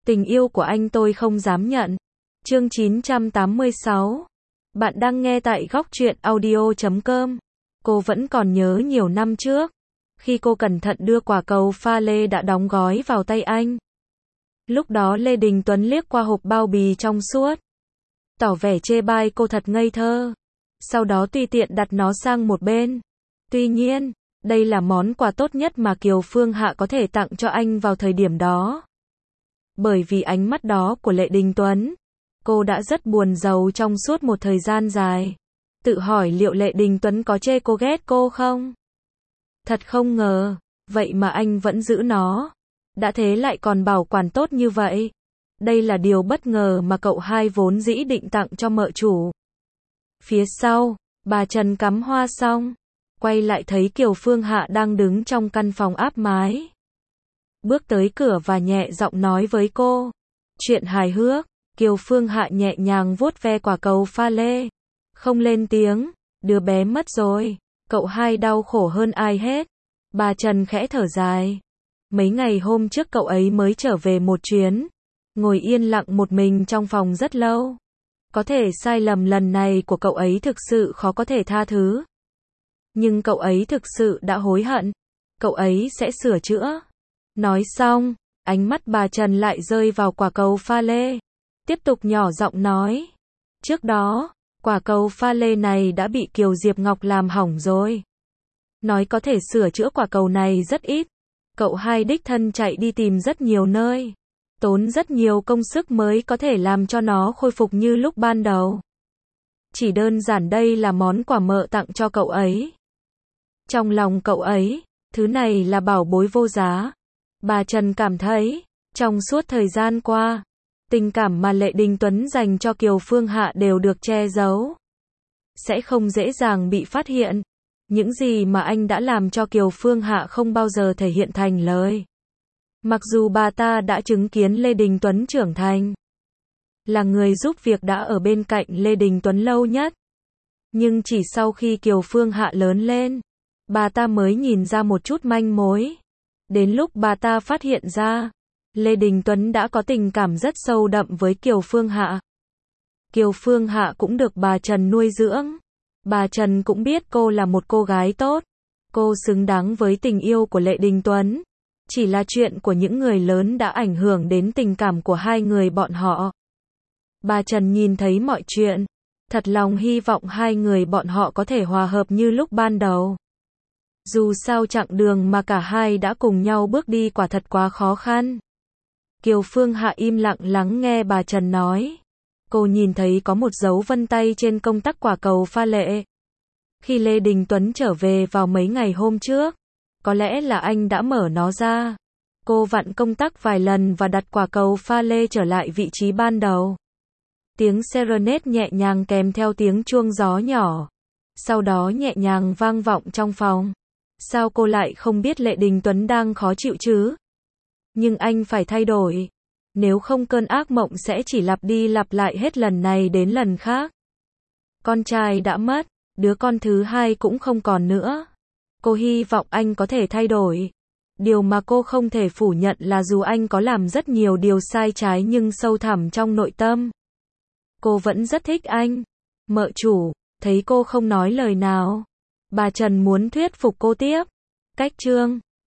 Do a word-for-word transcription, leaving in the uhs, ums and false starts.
Tình yêu của anh tôi không dám nhận. Chương chín trăm tám mươi sáu. Bạn đang nghe tại góc truyện audio chấm com. Cô vẫn còn nhớ nhiều năm trước, khi cô cẩn thận đưa quả cầu pha lê đã đóng gói vào tay anh. Lúc đó Lê Đình Tuấn liếc qua hộp bao bì trong suốt, tỏ vẻ chê bai cô thật ngây thơ. Sau đó tùy tiện đặt nó sang một bên. Tuy nhiên, đây là món quà tốt nhất mà Kiều Phương Hạ có thể tặng cho anh vào thời điểm đó. Bởi vì ánh mắt đó của Lê Đình Tuấn, cô đã rất buồn rầu trong suốt một thời gian dài. Tự hỏi liệu Lê Đình Tuấn có chê cô ghét cô không? Thật không ngờ, vậy mà anh vẫn giữ nó. Đã thế lại còn bảo quản tốt như vậy. Đây là điều bất ngờ mà cậu hai vốn dĩ định tặng cho mợ chủ. Phía sau, bà Trần cắm hoa xong, quay lại thấy Kiều Phương Hạ đang đứng trong căn phòng áp mái. Bước tới cửa và nhẹ giọng nói với cô. Chuyện hài hước. Kiều Phương Hạ nhẹ nhàng vuốt ve quả cầu pha lê. Không lên tiếng. Đứa bé mất rồi. Cậu hai đau khổ hơn ai hết. Bà Trần khẽ thở dài. Mấy ngày hôm trước cậu ấy mới trở về một chuyến. Ngồi yên lặng một mình trong phòng rất lâu. Có thể sai lầm lần này của cậu ấy thực sự khó có thể tha thứ. Nhưng cậu ấy thực sự đã hối hận. Cậu ấy sẽ sửa chữa. Nói xong, ánh mắt bà Trần lại rơi vào quả cầu pha lê. Tiếp tục nhỏ giọng nói. Trước đó, quả cầu pha lê này đã bị Kiều Diệp Ngọc làm hỏng rồi. Nói có thể sửa chữa quả cầu này rất ít. Cậu hai đích thân chạy đi tìm rất nhiều nơi. Tốn rất nhiều công sức mới có thể làm cho nó khôi phục như lúc ban đầu. Chỉ đơn giản đây là món quà mợ tặng cho cậu ấy. Trong lòng cậu ấy, thứ này là bảo bối vô giá. Bà Trần cảm thấy, trong suốt thời gian qua, tình cảm mà Lê Đình Tuấn dành cho Kiều Phương Hạ đều được che giấu. Sẽ không dễ dàng bị phát hiện. Những gì mà anh đã làm cho Kiều Phương Hạ không bao giờ thể hiện thành lời. Mặc dù bà ta đã chứng kiến Lê Đình Tuấn trưởng thành, là người giúp việc đã ở bên cạnh Lê Đình Tuấn lâu nhất. Nhưng chỉ sau khi Kiều Phương Hạ lớn lên, bà ta mới nhìn ra một chút manh mối. Đến lúc bà ta phát hiện ra, Lê Đình Tuấn đã có tình cảm rất sâu đậm với Kiều Phương Hạ. Kiều Phương Hạ cũng được bà Trần nuôi dưỡng. Bà Trần cũng biết cô là một cô gái tốt. Cô xứng đáng với tình yêu của Lê Đình Tuấn. Chỉ là chuyện của những người lớn đã ảnh hưởng đến tình cảm của hai người bọn họ. Bà Trần nhìn thấy mọi chuyện. Thật lòng hy vọng hai người bọn họ có thể hòa hợp như lúc ban đầu. Dù sao chặng đường mà cả hai đã cùng nhau bước đi quả thật quá khó khăn. Kiều Phương Hạ im lặng lắng nghe bà Trần nói. Cô nhìn thấy có một dấu vân tay trên công tắc quả cầu pha lê. Khi Lê Đình Tuấn trở về vào mấy ngày hôm trước, có lẽ là anh đã mở nó ra. Cô vặn công tắc vài lần và đặt quả cầu pha lê trở lại vị trí ban đầu. Tiếng serenade nhẹ nhàng kèm theo tiếng chuông gió nhỏ. Sau đó nhẹ nhàng vang vọng trong phòng. Sao cô lại không biết Lê Đình Tuấn đang khó chịu chứ? Nhưng anh phải thay đổi. Nếu không cơn ác mộng sẽ chỉ lặp đi lặp lại hết lần này đến lần khác. Con trai đã mất, đứa con thứ hai cũng không còn nữa. Cô hy vọng anh có thể thay đổi. Điều mà cô không thể phủ nhận là dù anh có làm rất nhiều điều sai trái nhưng sâu thẳm trong nội tâm, cô vẫn rất thích anh. Mợ chủ, thấy cô không nói lời nào, bà Trần muốn thuyết phục cô tiếp. Cách chương